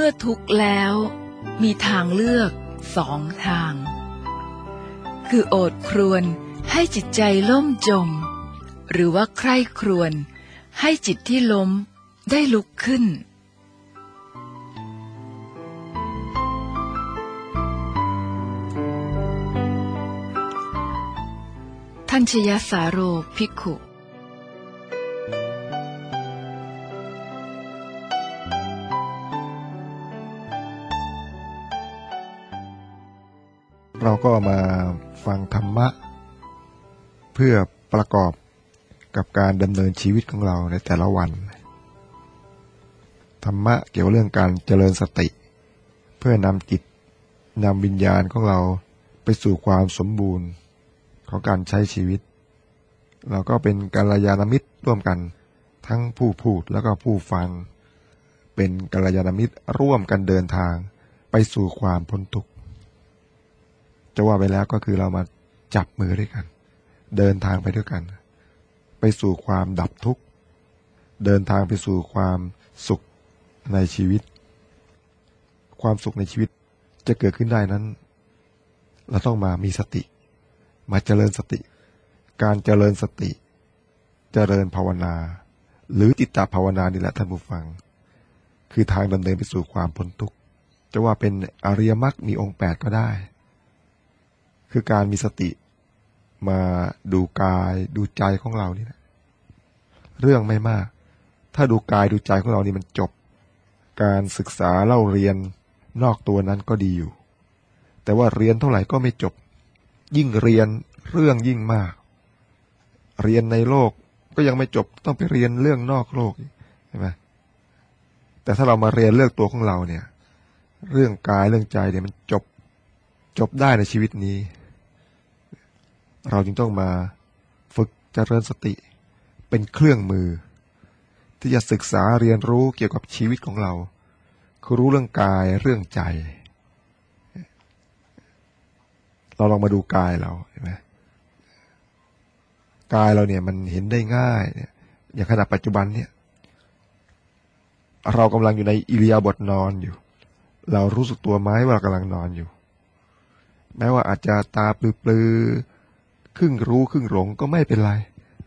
อทุกข์แล้วมีทางเลือกสองทางคือโอดครวญให้จิตใจล่มจมหรือว่าใคร่ครวญให้จิตที่ล้มได้ลุกขึ้นทัญชยสาโรภิกขุเราก็มาฟังธรรมะเพื่อประกอบกับการดำเนินชีวิตของเราในแต่ละวันธรรมะเกี่ยวกับเรื่องการเจริญสติเพื่อนำจิตนำวิญญาณของเราไปสู่ความสมบูรณ์ของการใช้ชีวิตเราก็เป็นกัลยาณมิตรร่วมกันทั้งผู้พูดแล้วก็ผู้ฟังเป็นกัลยาณมิตรร่วมกันเดินทางไปสู่ความพ้นทุกข์จะว่าไปแล้วก็คือเรามาจับมือด้วยกันเดินทางไปด้วยกันไปสู่ความดับทุกข์เดินทางไปสู่ความสุขในชีวิตความสุขในชีวิตจะเกิดขึ้นได้นั้นเราต้องมามีสติมาเจริญสติการเจริญสติเจริญภาวนาหรือจิตตภาวนานี่แหละท่านผู้ฟังคือทางดำเนินไปสู่ความพ้นทุกข์จะว่าเป็นอริยมรรคมีองค์8ก็ได้คือการมีสติมาดูกายดูใจของเรานี่นะเรื่องไม่มากถ้าดูกายดูใจของเรานี่มันจบการศึกษาเล่าเรียนนอกตัวนั้นก็ดีอยู่แต่ว่าเรียนเท่าไหร่ก็ไม่จบยิ่งเรียนเรื่องยิ่งมากเรียนในโลกก็ยังไม่จบต้องไปเรียนเรื่องนอกโลกใช่ไหมแต่ถ้าเรามาเรียนเรื่องตัวของเราเนี่ยเรื่องกายเรื่องใจเนี่ยมันจบได้ในชีวิตนี้เราจึงต้องมาฝึกเจริญสติเป็นเครื่องมือที่จะศึกษาเรียนรู้เกี่ยวกับชีวิตของเราคือรู้เรื่องกายเรื่องใจเราลองมาดูกายเราเห็นไหมกายเราเนี่ยมันเห็นได้ง่ายเนี่ยอย่างขณะปัจจุบันเนี่ยเรากำลังอยู่ในอิริยาบถนอนอยู่เรารู้สึกตัวไหมว่าเรากำลังนอนอยู่แม้ว่าอาจจะตาปลือครึ่งรู้ครึ่งหลงก็ไม่เป็นไร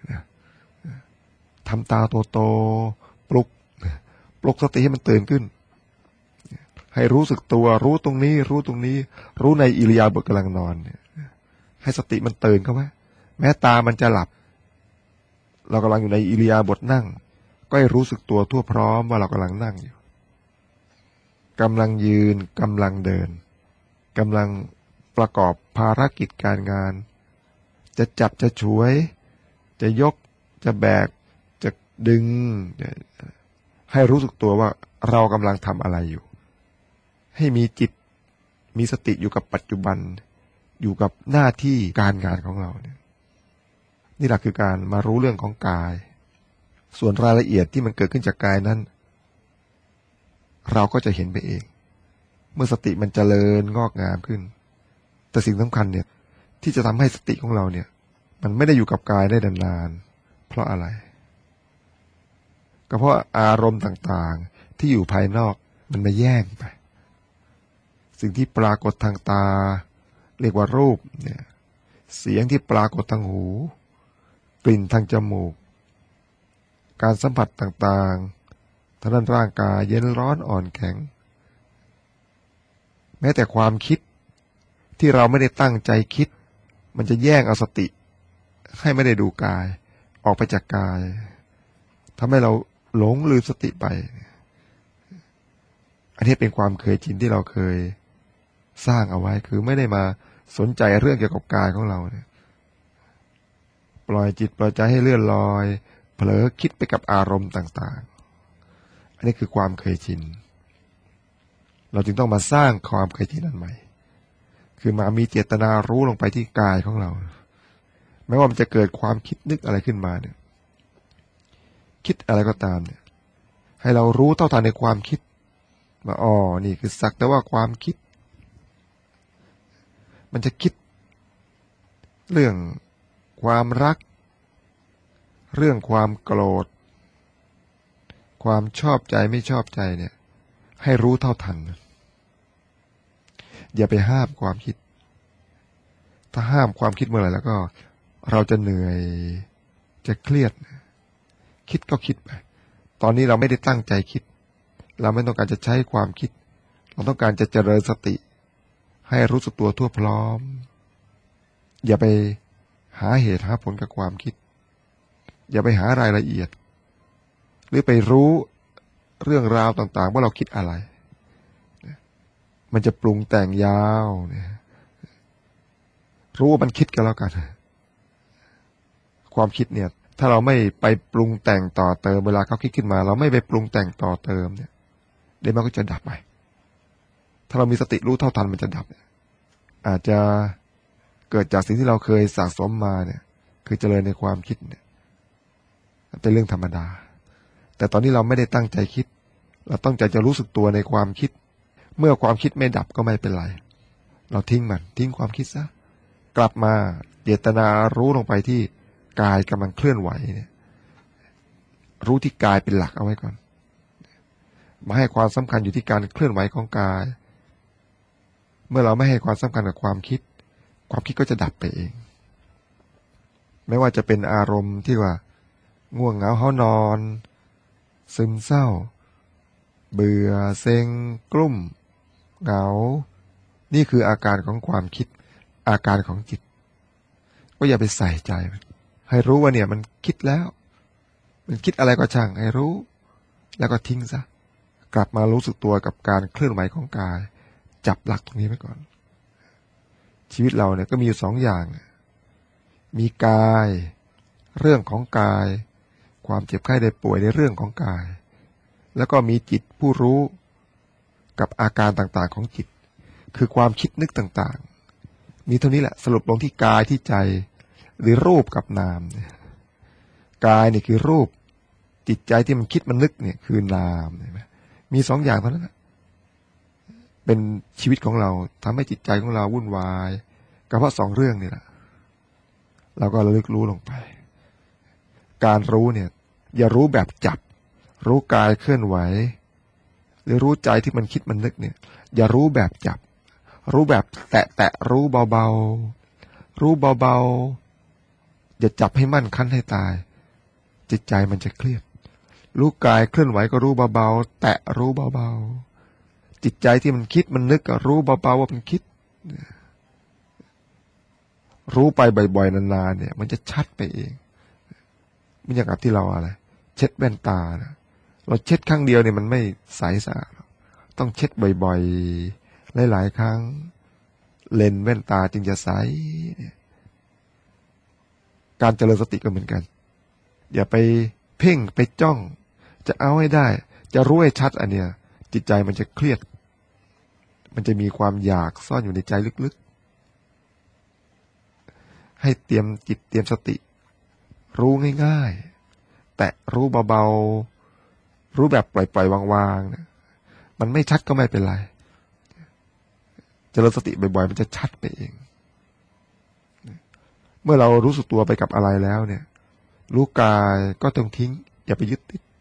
ทำตาโตๆปลุกสติให้มันตื่นขึ้นให้รู้สึกตัวรู้ตรงนี้รู้ในอิริยาบถกำลังนอนให้สติมันตื่นเข้าไว้แม้ตามันจะหลับเรากำลังอยู่ในอิริยาบถนั่งก็ให้รู้สึกตัวทั่วพร้อมว่าเรากำลังนั่งอยู่กำลังยืนกำลังเดินกำลังประกอบภารกิจการงานจะจับจะฉวยจะยกจะแบกจะดึงให้รู้สึกตัวว่าเรากำลังทำอะไรอยู่ให้มีจิตมีสติอยู่กับปัจจุบันอยู่กับหน้าที่การงานของเราเนี่ยนี่แหละคือการมารู้เรื่องของกายส่วนรายละเอียดที่มันเกิดขึ้นจากกายนั้นเราก็จะเห็นไปเองเมื่อสติมันเจริญงอกงามขึ้นแต่สิ่งสำคัญเนี่ยที่จะทำให้สติของเราเนี่ยมันไม่ได้อยู่กับกายได้นานๆเพราะอะไรก็เพราะอารมณ์ต่างๆที่อยู่ภายนอกมันมาแย่งไปสิ่งที่ปรากฏทางตาเรียกว่ารูปเนี่ยเสียงที่ปรากฏทางหูกลิ่นทางจมูกการสัมผัสต่างๆทางด้านร่างกายเย็นร้อนอ่อนแข็งแม้แต่ความคิดที่เราไม่ได้ตั้งใจคิดมันจะแย่งเอาสติให้ไม่ได้ดูกายออกไปจากกายทำให้เราหลงลืมสติไปอันนี้เป็นความเคยชินที่เราเคยสร้างเอาไว้คือไม่ได้มาสนใจเรื่องเกี่ยวกับกายของเราเนี่ยปล่อยจิตปล่อยใจให้เลื่อนลอยเผลอคิดไปกับอารมณ์ต่างๆอันนี้คือความเคยชินเราจึงต้องมาสร้างความเคยชินอันใหม่คือมามีเจตนารู้ลงไปที่กายของเราไม่ว่ามันจะเกิดความคิดนึกอะไรขึ้นมาเนี่ยคิดอะไรก็ตามเนี่ยให้เรารู้เท่าทันในความคิดว่าอ๋อนี่คือสักแต่ว่าความคิดมันจะคิดเรื่องความรักเรื่องความโกรธความชอบใจไม่ชอบใจเนี่ยให้รู้เท่าทันอย่าไปห้ามความคิดถ้าห้ามความคิดเมื่อไหร่แล้วก็เราจะเหนื่อยจะเครียดคิดก็คิดไปตอนนี้เราไม่ได้ตั้งใจคิดเราไม่ต้องการจะใช้ความคิดเราต้องการจะเจริญสติให้รู้สึกตัวทั่วพร้อมอย่าไปหาเหตุหาผลกับความคิดอย่าไปหารายละเอียดหรือไปรู้เรื่องราวต่างๆว่าเราคิดอะไรมันจะปรุงแต่งยาวรู้ว่ามันคิดกันแล้วกันความคิดเนี่ยถ้าเราไม่ไปปรุงแต่งต่อเติมเวลาเขาคิดขึ้นมาเราไม่ไปปรุงแต่งต่อเติมเนี่ยเดี๋ยวมันก็จะดับไปถ้าเรามีสติรู้เท่าทันมันจะดับอาจจะเกิดจากสิ่งที่เราเคยสะสมมาเนี่ยคือเจริญในความคิดเนี่ยเป็นเรื่องธรรมดาแต่ตอนนี้เราไม่ได้ตั้งใจคิดเราต้องใจจะรู้สึกตัวในความคิดเมื่อความคิดไม่ดับก็ไม่เป็นไรเราทิ้งมันทิ้งความคิดซะกลับมาเจตนารู้ลงไปที่กายกำลังเคลื่อนไหวเนี่ยรู้ที่กายเป็นหลักเอาไว้ก่อนมาให้ความสำคัญอยู่ที่การเคลื่อนไหวของกายเมื่อเราไม่ให้ความสำคัญกับความคิดความคิดก็จะดับไปเองไม่ว่าจะเป็นอารมณ์ที่ว่าง่วงเหงาเฮานอนซึมเศร้าเบื่อเซ็งกลุ้มเหงานี่คืออาการของความคิดอาการของจิตก็อย่าไปใส่ใจมันให้รู้ว่าเนี่ยมันคิดแล้วมันคิดอะไรก็ช่างให้รู้แล้วก็ทิ้งซะกลับมารู้สึกตัวกับการเคลื่อนไหวของกายจับหลักตรงนี้ไว้ก่อนชีวิตเราเนี่ยก็มีอยู่สองอย่างมีกายเรื่องของกายความเจ็บไข้ได้ป่วยในเรื่องของกายแล้วก็มีจิตผู้รู้กับอาการต่างๆของจิตคือความคิดนึกต่างๆมีเท่านี้แหละสรุปลงที่กายที่ใจหรือรูปกับนามกายนี่คือรูปจิตใจที่มันคิดมันนึกเนี่ยคือนามเห็นไหมมีสองอย่างเท่านั้นเป็นชีวิตของเราทำให้จิตใจของเราวุ่นวายก็เพราะสองเรื่องนี่แหละเราก็ระลึกรู้ลงไปการรู้เนี่ยอย่ารู้แบบจับรู้กายเคลื่อนไหวหรือรู้ใจที่มันคิดมันนึกเนี่ยอย่ารู้แบบจับรู้แบบแตะรู้เบาๆรู้เบาๆอย่าจับให้มั่นคั้นให้ตายจิตใจมันจะเครียดรู้กายเคลื่อนไหวก็รู้เบาๆแตะรู้เบาๆจิตใจที่มันคิดมันนึกก็รู้เบาๆว่ามันคิดรู้ไปบ่อยๆนานๆเนี่ยมันจะชัดไปเองไม่อย่างกับที่เราอะไรเช็ดแว่นตานะเราเช็ดครั้งเดียวเนี่ยมันไม่ใสสะอาดต้องเช็ดบ่อยๆหลายๆครั้งเลนส์แว่นตาจึงจะใสการเจริญสติก็เหมือนกันอย่าไปเพ่งไปจ้องจะเอาให้ได้จะรู้ให้ชัดอันเนี้ยจิตใจมันจะเครียดมันจะมีความอยากซ่อนอยู่ในใจลึกๆให้เตรียมจิตเตรียมสติรู้ง่ายๆแต่รู้เบาๆรู้แบบปล่อยๆวางๆนะมันไม่ชัดก็ไม่เป็นไรเจริญสติบ่อยๆมันจะชัดไปเองเมื่อเรารู้สึกตัวไปกับอะไรแล้วเนี่ยรู้กายก็ต้องทิ้งอย่าไปยึดติด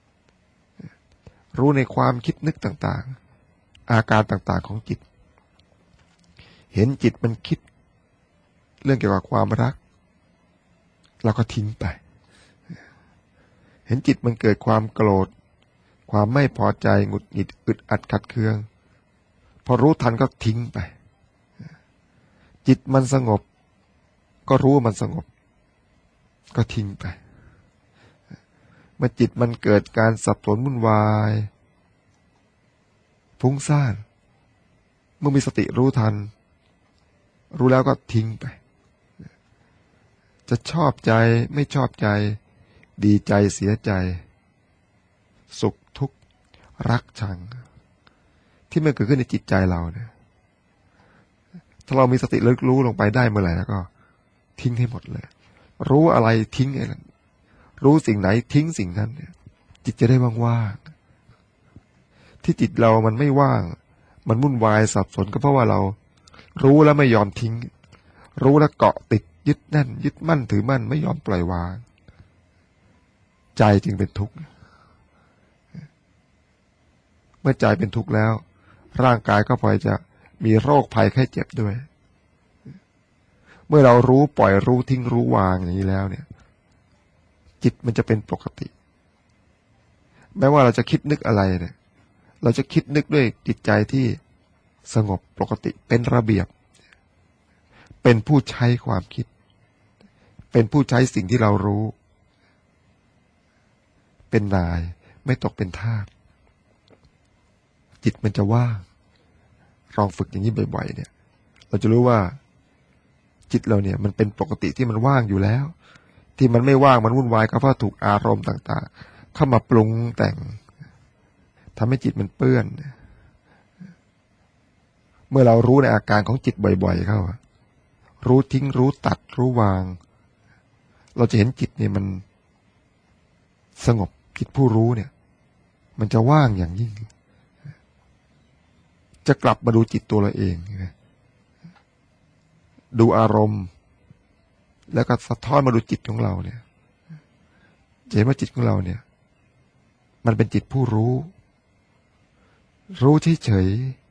รู้ในความคิดนึกต่างๆอาการต่างๆของจิตเห็นจิตมันคิดเรื่องเกี่ยวกับความรักเราก็ทิ้งไปเห็นจิตมันเกิดความโกรธความไม่พอใจหงุดหงิดอึดอัดขัดเคืองพอรู้ทันก็ทิ้งไปจิตมันสงบก็รู้ว่ามันสงบก็ทิ้งไปเมื่อจิตมันเกิดการสับสนวุ่นวายฟุ้งซ่านเมื่อมีสติรู้ทันรู้แล้วก็ทิ้งไปจะชอบใจไม่ชอบใจดีใจเสียใจสุขทุกข์รักชังที่มันเกิดขึ้นในจิตใจเราเนี่ยถ้าเรามีสติระลึกรู้ลงไปได้เมื่อไหร่แล้วก็ทิ้งให้หมดเลยรู้อะไรทิ้งไอ้นั้นรู้สิ่งไหนทิ้งสิ่งนั้นเนี่ยจิตจะได้ว่างๆที่จิตเรามันไม่ว่างมันวุ่นวายสับสนก็เพราะว่าเรารู้แล้วไม่ยอมทิ้งรู้แล้วเกาะติดยึดแน่นยึดมั่นถือมั่นไม่ยอมปล่อยวางใจจึงเป็นทุกข์เมื่อใจเป็นทุกข์แล้วร่างกายก็พลอยจะมีโรคภัยไข้เจ็บด้วยเมื่อเรารู้ปล่อยรู้ทิ้งรู้วางอย่างนี้แล้วเนี่ยจิตมันจะเป็นปกติแม้ว่าเราจะคิดนึกอะไรเนี่ยเราจะคิดนึกด้วยจิตใจที่สงบปกติเป็นระเบียบเป็นผู้ใช้ความคิดเป็นผู้ใช้สิ่งที่เรารู้เป็นนายไม่ตกเป็นทาสจิตมันจะว่างลองฝึกอย่างนี้บ่อยๆเนี่ยเราจะรู้ว่าจิตเราเนี่ยมันเป็นปกติที่มันว่างอยู่แล้วที่มันไม่ว่างมันวุ่นวายก็เพราะถูกอารมณ์ต่างๆเข้ามาปรุงแต่งทำให้จิตมันเปื้อนเมื่อเรารู้ในอาการของจิตบ่อยๆเข้ารู้ทิ้งรู้ตัดรู้วางเราจะเห็นจิตเนี่ยมันสงบจิตผู้รู้เนี่ยมันจะว่างอย่างยิ่งจะกลับมาดูจิตตัวเราเองดูอารมณ์แล้วก็สะท้อนมาดูจิตของเราเนี่ยจะเห็นว่าจิตของเราเนี่ยมันเป็นจิตผู้รู้เฉย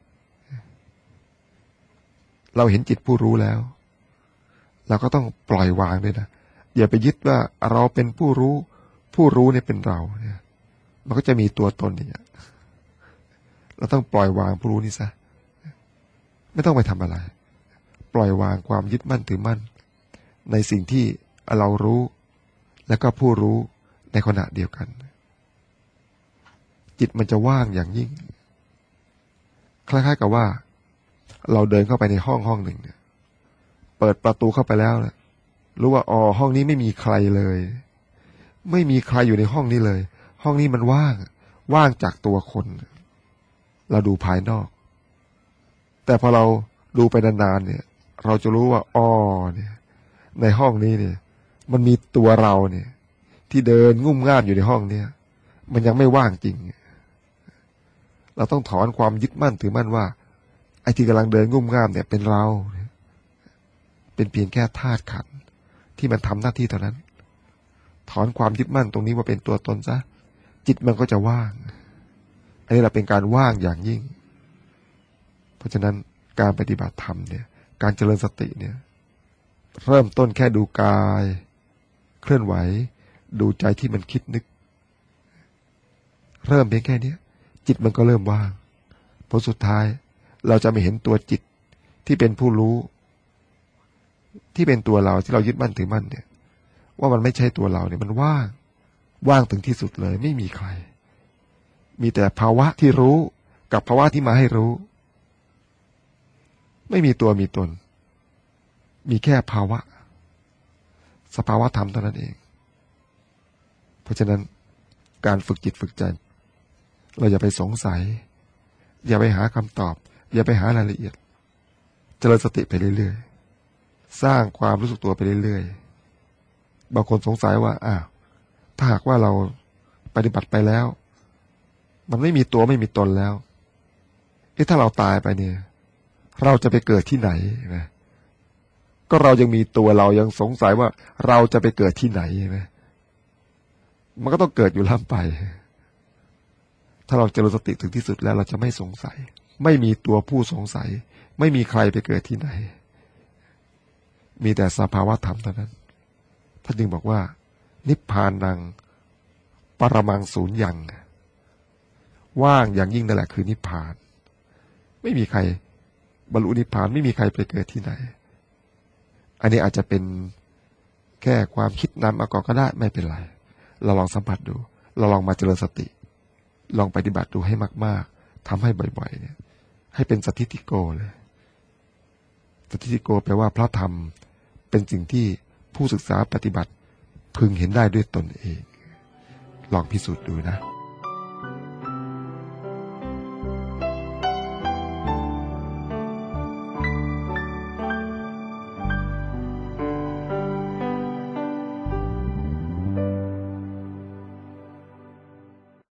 ๆเราเห็นจิตผู้รู้แล้วเราก็ต้องปล่อยวางด้วยนะอย่าไปยึดว่าเราเป็นผู้รู้เนี่ยเป็นเราเนี่ยมันก็จะมีตัวตนเนี่ยเราต้องปล่อยวางผู้รู้นี่ซะไม่ต้องไปทำอะไรปล่อยวางความยึดมั่นถือมั่นในสิ่งที่เรารู้แล้วก็ผู้รู้ในขณะเดียวกันจิตมันจะว่างอย่างยิ่งคล้ายๆกับว่าเราเดินเข้าไปในห้องหนึ่งเนี่ยเปิดประตูเข้าไปแล้วนะรู้ว่าห้องนี้ไม่มีใครเลยไม่มีใครอยู่ในห้องนี้เลยห้องนี้มันว่างจากตัวคนเราดูภายนอกแต่พอเราดูไปนานๆเนี่ยเราจะรู้ว่าเนี่ยในห้องนี้เนี่ยมันมีตัวเราเนี่ยที่เดินงุ่มง่ามอยู่ในห้องเนี่ยมันยังไม่ว่างจริงเราต้องถอนความยึดมั่นถือมั่นว่าไอ้ที่กำลังเดินงุ่มง่ามเนี่ยเป็นเราเป็นเพียงแค่ธาตุขันธ์ที่มันทำหน้าที่เท่านั้นถอนความยึดมั่นตรงนี้ว่าเป็นตัวตนซะจิตมันก็จะว่างอันนี้เราเป็นการว่างอย่างยิ่งเพราะฉะนั้นการปฏิบัติธรรมเนี่ยการเจริญสติเนี่ยเริ่มต้นแค่ดูกายเคลื่อนไหวดูใจที่มันคิดนึกเริ่มเพียงแค่นี้จิตมันก็เริ่มว่างผลสุดท้ายเราจะไม่เห็นตัวจิตที่เป็นผู้รู้ที่เป็นตัวเราที่เรายึดมั่นถือมั่นเนี่ยว่ามันไม่ใช่ตัวเราเนี่ยมันว่างถึงที่สุดเลยไม่มีใครมีแต่ภาวะที่รู้กับภาวะที่มาให้รู้ไม่มีตัวมีตนมีแค่ภาวะสภาวะธรรมเท่านั้นเองเพราะฉะนั้นการฝึกจิตฝึกใจเราอย่าไปสงสัยอย่าไปหาคำตอบอย่าไปหารายละเอียดเจริญสติไปเรื่อยๆสร้างความรู้สึกตัวไปเรื่อยๆบางคนสงสัยว่าถ้าหากว่าเราปฏิบัติไปแล้วมันไม่มีตัวไม่มีตนแล้วถ้าเราตายไปเนี่ยเราจะไปเกิดที่ไหนนะก็เรายังมีตัวเรายังสงสัยว่าเราจะไปเกิดที่ไหนใช่ไหมมันก็ต้องเกิดอยู่ล่ำไปถ้าเราเจริญสติถึงที่สุดแล้วเราจะไม่สงสัยไม่มีตัวผู้สงสัยไม่มีใครไปเกิดที่ไหนมีแต่สภาวะธรรมเท่านั้นท่านจึงบอกว่านิพพานังปรมังสูญญังว่างอย่างยิ่งนั่นแหละคือนิพพานไม่มีใครบรรลุนิพพานไม่มีใครไปเกิดที่ไหนอันนี้อาจจะเป็นแค่ความคิดนำเอาก่อนก็ได้ไม่เป็นไรเราลองสัมผัสดูเราลองมาเจริญสติลองปฏิบัติดูให้มากๆทำให้บ่อยๆเนี่ยให้เป็นสัทธิติโกเลยสัทธิติโกแปลว่าพระธรรมเป็นสิ่งที่ผู้ศึกษาปฏิบัติพึงเห็นได้ด้วยตนเองลองพิสูจน์ดูนะ